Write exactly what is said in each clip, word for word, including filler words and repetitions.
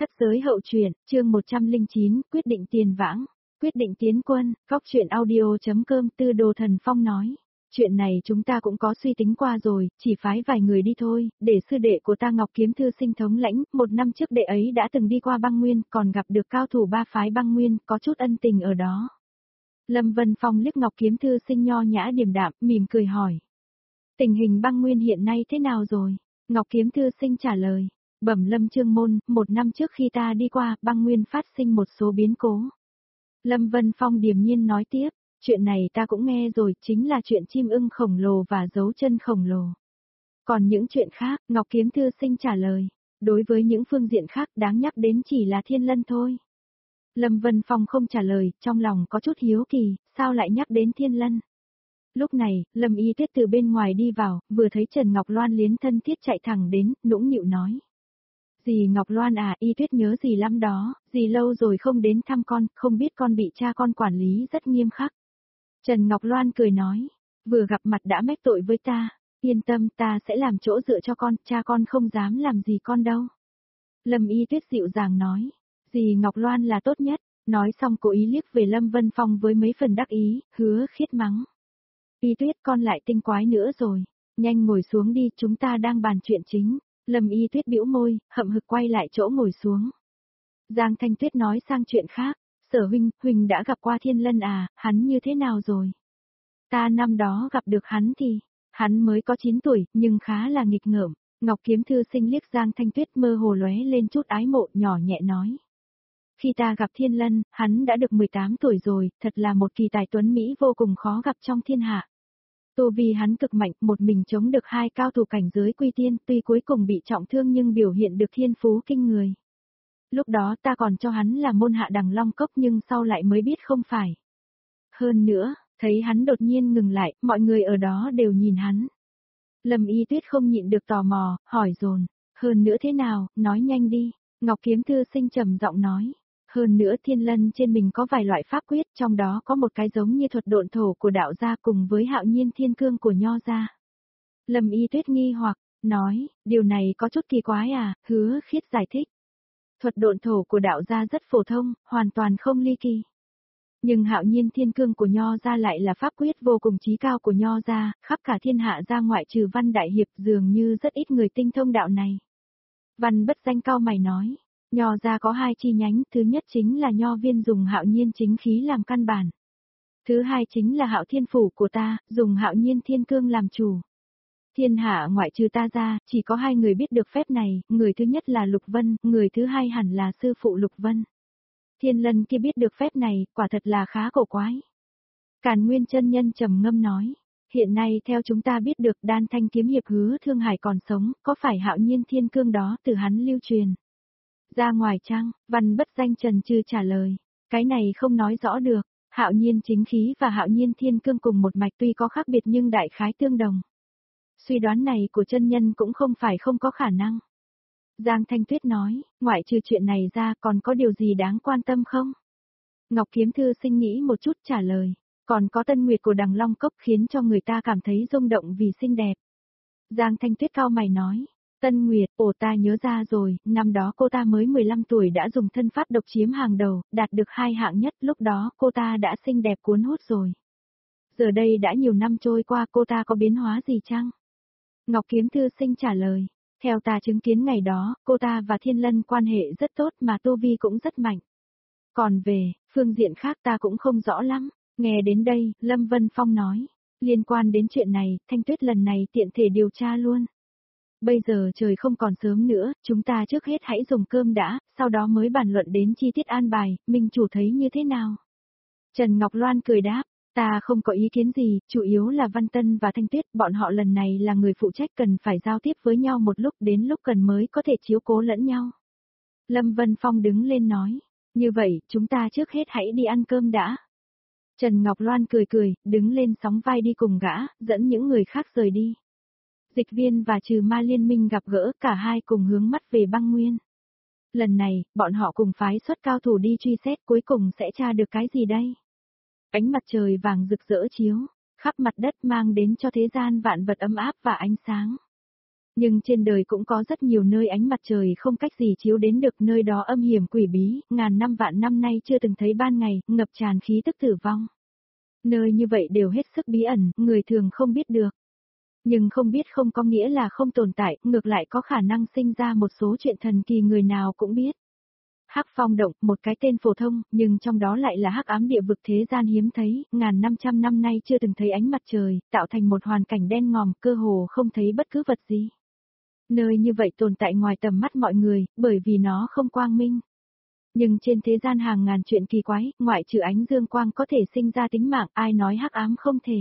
Thất giới hậu truyện, chương một trăm lẻ chín, quyết định tiền vãng, quyết định tiến quân, góc truyện audio.com Tư Đồ Thần Phong nói. Chuyện này chúng ta cũng có suy tính qua rồi, chỉ phái vài người đi thôi, để sư đệ của ta Ngọc Kiếm Thư Sinh thống lãnh, một năm trước đệ ấy đã từng đi qua băng nguyên, còn gặp được cao thủ ba phái băng nguyên, có chút ân tình ở đó. Lâm Vân Phong liếc Ngọc Kiếm Thư Sinh nho nhã điềm đạm, mỉm cười hỏi. Tình hình băng nguyên hiện nay thế nào rồi? Ngọc Kiếm Thư Sinh trả lời. Bẩm Lâm Trương Môn, một năm trước khi ta đi qua, băng nguyên phát sinh một số biến cố. Lâm Vân Phong điềm nhiên nói tiếp, chuyện này ta cũng nghe rồi, chính là chuyện chim ưng khổng lồ và dấu chân khổng lồ. Còn những chuyện khác, Ngọc Kiếm Thư Sinh trả lời, đối với những phương diện khác đáng nhắc đến chỉ là Thiên Lân thôi. Lâm Vân Phong không trả lời, trong lòng có chút hiếu kỳ, sao lại nhắc đến Thiên Lân. Lúc này, Lâm Y Tuyết từ bên ngoài đi vào, vừa thấy Trần Ngọc Loan liến thân thiết chạy thẳng đến, nũng nịu nói. Dì Ngọc Loan à, Y Tuyết nhớ dì lắm đó, dì lâu rồi không đến thăm con, không biết con bị cha con quản lý rất nghiêm khắc. Trần Ngọc Loan cười nói, vừa gặp mặt đã mách tội với ta, yên tâm ta sẽ làm chỗ dựa cho con, cha con không dám làm gì con đâu. Lâm Y Tuyết dịu dàng nói, dì Ngọc Loan là tốt nhất, nói xong cố ý liếc về Lâm Vân Phong với mấy phần đắc ý, hứa khiết mắng. Y Tuyết con lại tinh quái nữa rồi, nhanh ngồi xuống đi, chúng ta đang bàn chuyện chính. Lâm Y Tuyết bĩu môi, hậm hực quay lại chỗ ngồi xuống. Giang Thanh Tuyết nói sang chuyện khác, Sở huynh, huynh đã gặp qua Thiên Lân à, hắn như thế nào rồi? Ta năm đó gặp được hắn thì, hắn mới có chín tuổi, nhưng khá là nghịch ngợm. Ngọc Kiếm Thư Sinh liếc Giang Thanh Tuyết mơ hồ lóe lên chút ái mộ, nhỏ nhẹ nói. Khi ta gặp Thiên Lân, hắn đã được mười tám tuổi rồi, thật là một kỳ tài tuấn Mỹ vô cùng khó gặp trong thiên hạ. Tu vi hắn cực mạnh, một mình chống được hai cao thủ cảnh giới quy tiên, tuy cuối cùng bị trọng thương nhưng biểu hiện được thiên phú kinh người. Lúc đó ta còn cho hắn là môn hạ Đằng Long Cốc nhưng sau lại mới biết không phải. Hơn nữa, thấy hắn đột nhiên ngừng lại, mọi người ở đó đều nhìn hắn. Lâm Y Tuyết không nhịn được tò mò, hỏi dồn, hơn nữa thế nào, nói nhanh đi. Ngọc Kiếm Thư Sinh trầm giọng nói. Hơn nữa Thiên Lân trên mình có vài loại pháp quyết, trong đó có một cái giống như thuật độn thổ của đạo gia cùng với hạo nhiên thiên cương của nho gia. Lâm Y Tuyết nghi hoặc, nói, điều này có chút kỳ quái à, hứa khiết giải thích. Thuật độn thổ của đạo gia rất phổ thông, hoàn toàn không ly kỳ. Nhưng hạo nhiên thiên cương của nho gia lại là pháp quyết vô cùng chí cao của nho gia, khắp cả thiên hạ ra ngoại trừ Văn Đại Hiệp dường như rất ít người tinh thông đạo này. Văn Bất Danh cao mày nói. Nho gia có hai chi nhánh, thứ nhất chính là nho viên dùng hạo nhiên chính khí làm căn bản. Thứ hai chính là hạo thiên phủ của ta, dùng hạo nhiên thiên cương làm chủ. Thiên hạ ngoại trừ ta ra, chỉ có hai người biết được phép này, người thứ nhất là Lục Vân, người thứ hai hẳn là sư phụ Lục Vân. Thiên Lân kia biết được phép này, quả thật là khá cổ quái. Càn Nguyên chân nhân trầm ngâm nói, hiện nay theo chúng ta biết được Đan Thanh kiếm hiệp Hứa Thương Hải còn sống, có phải hạo nhiên thiên cương đó từ hắn lưu truyền? Ra ngoài chăng, Văn Bất Danh trần trừ trả lời, cái này không nói rõ được, hạo nhiên chính khí và hạo nhiên thiên cương cùng một mạch tuy có khác biệt nhưng đại khái tương đồng. Suy đoán này của chân nhân cũng không phải không có khả năng. Giang Thanh Tuyết nói, ngoại trừ chuyện này ra còn có điều gì đáng quan tâm không? Ngọc Kiếm Thư Sinh nghĩ một chút trả lời, còn có Tân Nguyệt của Đằng Long Cốc khiến cho người ta cảm thấy rung động vì xinh đẹp. Giang Thanh Tuyết cao mày nói. Tân Nguyệt, ồ ta nhớ ra rồi, năm đó cô ta mới mười lăm tuổi đã dùng thân pháp độc chiếm hàng đầu, đạt được hai hạng nhất, lúc đó cô ta đã xinh đẹp cuốn hút rồi. Giờ đây đã nhiều năm trôi qua cô ta có biến hóa gì chăng? Ngọc Kiếm Thư Sinh trả lời, theo ta chứng kiến ngày đó, cô ta và Thiên Lân quan hệ rất tốt mà tu vi cũng rất mạnh. Còn về, phương diện khác ta cũng không rõ lắm, nghe đến đây, Lâm Vân Phong nói, liên quan đến chuyện này, Thanh Tuyết lần này tiện thể điều tra luôn. Bây giờ trời không còn sớm nữa, chúng ta trước hết hãy dùng cơm đã, sau đó mới bàn luận đến chi tiết an bài, minh chủ thấy như thế nào? Trần Ngọc Loan cười đáp, ta không có ý kiến gì, chủ yếu là Văn Tân và Thanh Tuyết, bọn họ lần này là người phụ trách cần phải giao tiếp với nhau một lúc đến lúc cần mới có thể chiếu cố lẫn nhau. Lâm Vân Phong đứng lên nói, như vậy, chúng ta trước hết hãy đi ăn cơm đã. Trần Ngọc Loan cười cười, đứng lên sóng vai đi cùng gã, dẫn những người khác rời đi. Dịch Viên và Trừ Ma liên minh gặp gỡ, cả hai cùng hướng mắt về băng nguyên. Lần này, bọn họ cùng phái xuất cao thủ đi truy xét, cuối cùng sẽ tra được cái gì đây? Ánh mặt trời vàng rực rỡ chiếu, khắp mặt đất mang đến cho thế gian vạn vật ấm áp và ánh sáng. Nhưng trên đời cũng có rất nhiều nơi ánh mặt trời không cách gì chiếu đến được, nơi đó âm hiểm quỷ bí, ngàn năm vạn năm nay chưa từng thấy ban ngày, ngập tràn khí tức tử vong. Nơi như vậy đều hết sức bí ẩn, người thường không biết được. Nhưng không biết không có nghĩa là không tồn tại, ngược lại có khả năng sinh ra một số chuyện thần kỳ người nào cũng biết. Hắc Phong Động, một cái tên phổ thông, nhưng trong đó lại là hắc ám địa vực thế gian hiếm thấy, ngàn năm trăm năm nay chưa từng thấy ánh mặt trời, tạo thành một hoàn cảnh đen ngòm, cơ hồ không thấy bất cứ vật gì. Nơi như vậy tồn tại ngoài tầm mắt mọi người, bởi vì nó không quang minh. Nhưng trên thế gian hàng ngàn chuyện kỳ quái, ngoại trừ ánh dương quang có thể sinh ra tính mạng, ai nói hắc ám không thể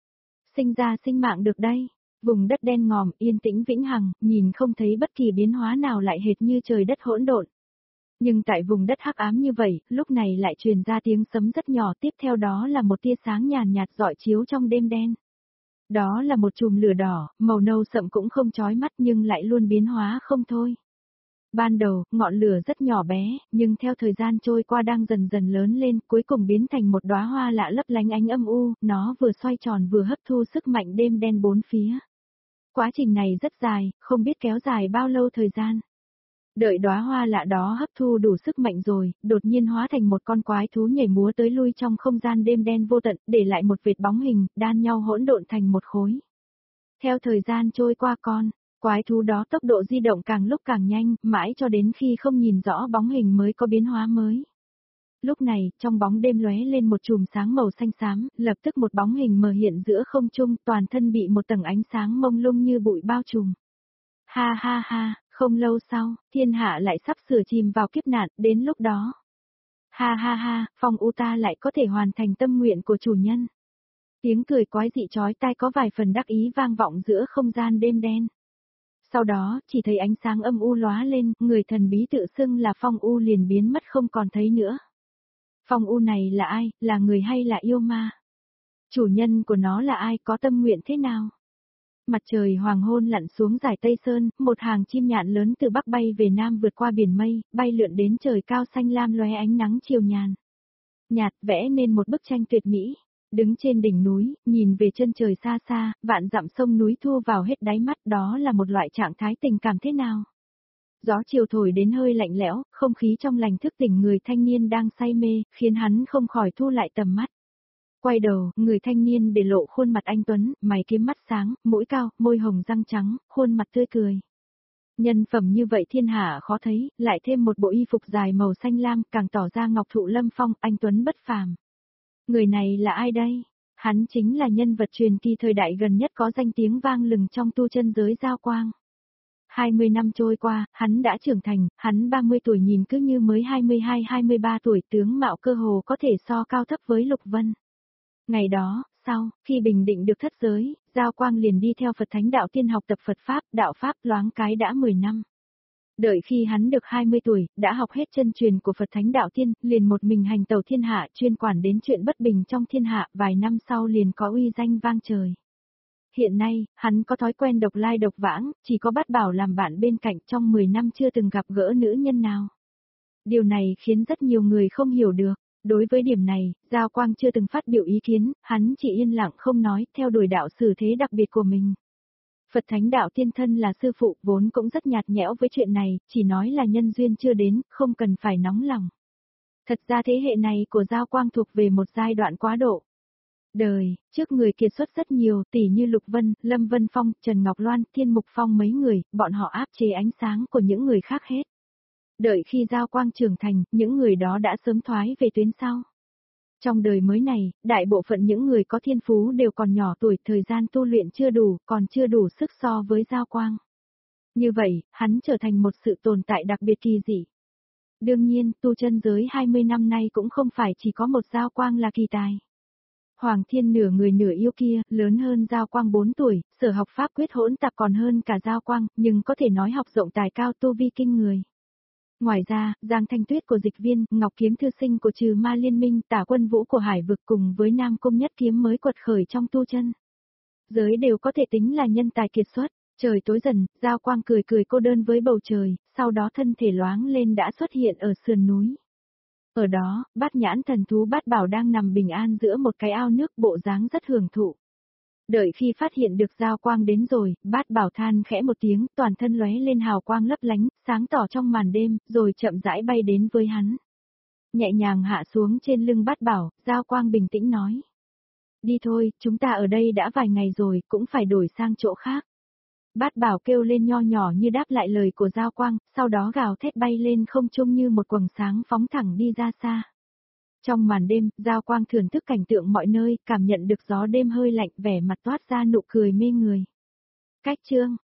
sinh ra sinh mạng được đây. Vùng đất đen ngòm, yên tĩnh vĩnh hằng, nhìn không thấy bất kỳ biến hóa nào, lại hệt như trời đất hỗn độn. Nhưng tại vùng đất hắc ám như vậy, lúc này lại truyền ra tiếng sấm rất nhỏ, tiếp theo đó là một tia sáng nhàn nhạt rọi chiếu trong đêm đen. Đó là một chùm lửa đỏ, màu nâu sậm cũng không chói mắt nhưng lại luôn biến hóa không thôi. Ban đầu, ngọn lửa rất nhỏ bé, nhưng theo thời gian trôi qua đang dần dần lớn lên, cuối cùng biến thành một đóa hoa lạ lấp lánh ánh âm u, nó vừa xoay tròn vừa hấp thu sức mạnh đêm đen bốn phía. Quá trình này rất dài, không biết kéo dài bao lâu thời gian. Đợi đóa hoa lạ đó hấp thu đủ sức mạnh rồi, đột nhiên hóa thành một con quái thú nhảy múa tới lui trong không gian đêm đen vô tận, để lại một vệt bóng hình, đan nhau hỗn độn thành một khối. Theo thời gian trôi qua con, quái thú đó tốc độ di động càng lúc càng nhanh, mãi cho đến khi không nhìn rõ bóng hình mới có biến hóa mới. Lúc này, trong bóng đêm lóe lên một chùm sáng màu xanh xám, lập tức một bóng hình mờ hiện giữa không trung, toàn thân bị một tầng ánh sáng mông lung như bụi bao trùm. Ha ha ha, không lâu sau, thiên hạ lại sắp sửa chìm vào kiếp nạn, đến lúc đó. Ha ha ha, Phong U ta lại có thể hoàn thành tâm nguyện của chủ nhân. Tiếng cười quái dị chói tai có vài phần đắc ý vang vọng giữa không gian đêm đen. Sau đó, chỉ thấy ánh sáng âm u lóa lên, người thần bí tự xưng là Phong U liền biến mất không còn thấy nữa. Phong U này là ai, là người hay là yêu ma? Chủ nhân của nó là ai, có tâm nguyện thế nào? Mặt trời hoàng hôn lặn xuống dải Tây Sơn, một hàng chim nhạn lớn từ bắc bay về nam vượt qua biển mây, bay lượn đến trời cao xanh lam lóe ánh nắng chiều nhàn. Nhạt vẽ nên một bức tranh tuyệt mỹ. Đứng trên đỉnh núi, nhìn về chân trời xa xa, vạn dặm sông núi thu vào hết đáy mắt, đó là một loại trạng thái tình cảm thế nào? Gió chiều thổi đến hơi lạnh lẽo, không khí trong lành thức tỉnh người thanh niên đang say mê, khiến hắn không khỏi thu lại tầm mắt. Quay đầu, người thanh niên để lộ khuôn mặt anh tuấn, mày kiếm mắt sáng, mũi cao, môi hồng răng trắng, khuôn mặt tươi cười. Nhân phẩm như vậy thiên hạ khó thấy, lại thêm một bộ y phục dài màu xanh lam, càng tỏ ra ngọc thụ lâm phong, anh tuấn bất phàm. Người này là ai đây? Hắn chính là nhân vật truyền kỳ thời đại gần nhất có danh tiếng vang lừng trong tu chân giới Giao Quang. hai mươi năm trôi qua, hắn đã trưởng thành, hắn ba mươi tuổi nhìn cứ như mới hai mươi hai hai mươi ba tuổi, tướng mạo cơ hồ có thể so cao thấp với Lục Vân. Ngày đó, sau, khi bình định được thất giới, Giao Quang liền đi theo Phật Thánh Đạo Tiên học tập Phật Pháp, Đạo Pháp loáng cái đã mười năm. Đợi khi hắn được hai mươi tuổi, đã học hết chân truyền của Phật Thánh Đạo Tiên, liền một mình hành tẩu thiên hạ, chuyên quản đến chuyện bất bình trong thiên hạ, vài năm sau liền có uy danh vang trời. Hiện nay, hắn có thói quen độc lai độc vãng, chỉ có Bát Bảo làm bạn bên cạnh, trong mười năm chưa từng gặp gỡ nữ nhân nào. Điều này khiến rất nhiều người không hiểu được. Đối với điểm này, Giao Quang chưa từng phát biểu ý kiến, hắn chỉ yên lặng không nói, theo đuổi đạo xử thế đặc biệt của mình. Phật Thánh Đạo Tiên thân là sư phụ, vốn cũng rất nhạt nhẽo với chuyện này, chỉ nói là nhân duyên chưa đến, không cần phải nóng lòng. Thật ra thế hệ này của Giao Quang thuộc về một giai đoạn quá độ. Đời, trước người kiệt xuất rất nhiều, tỷ như Lục Vân, Lâm Vân Phong, Trần Ngọc Loan, Thiên Mục Phong mấy người, bọn họ áp chế ánh sáng của những người khác hết. Đợi khi Giao Quang trưởng thành, những người đó đã sớm thoái về tuyến sau. Trong đời mới này, đại bộ phận những người có thiên phú đều còn nhỏ tuổi, thời gian tu luyện chưa đủ, còn chưa đủ sức so với Giao Quang. Như vậy, hắn trở thành một sự tồn tại đặc biệt kỳ dị. Đương nhiên, tu chân giới hai mươi năm nay cũng không phải chỉ có một Giao Quang là kỳ tài. Hoàng Thiên nửa người nửa yêu kia, lớn hơn Giao Quang bốn tuổi, sở học pháp quyết hỗn tạp còn hơn cả Giao Quang, nhưng có thể nói học rộng tài cao tu vi kinh người. Ngoài ra, Giang Thanh Tuyết của Dịch Viên, Ngọc Kiếm Thư Sinh của Trừ Ma Liên Minh, Tả Quân Vũ của Hải Vực cùng với Nam Cung Nhất Kiếm mới quật khởi trong tu chân giới đều có thể tính là nhân tài kiệt xuất. Trời tối dần, Giao Quang cười cười cô đơn với bầu trời, sau đó thân thể loáng lên đã xuất hiện ở sườn núi. Ở đó, Bát Nhãn thần thú Bát Bảo đang nằm bình an giữa một cái ao nước, bộ dáng rất hưởng thụ. Đợi khi phát hiện được Giao Quang đến rồi, Bát Bảo than khẽ một tiếng, toàn thân lóe lên hào quang lấp lánh, sáng tỏ trong màn đêm, rồi chậm rãi bay đến với hắn. Nhẹ nhàng hạ xuống trên lưng Bát Bảo, Giao Quang bình tĩnh nói. Đi thôi, chúng ta ở đây đã vài ngày rồi, cũng phải đổi sang chỗ khác. Bát Bảo kêu lên nho nhỏ như đáp lại lời của Giao Quang, sau đó gào thét bay lên không trung như một quầng sáng phóng thẳng đi ra xa. Trong màn đêm, Giao Quang thưởng thức cảnh tượng mọi nơi, cảm nhận được gió đêm hơi lạnh, vẻ mặt toát ra nụ cười mê người. Cách chương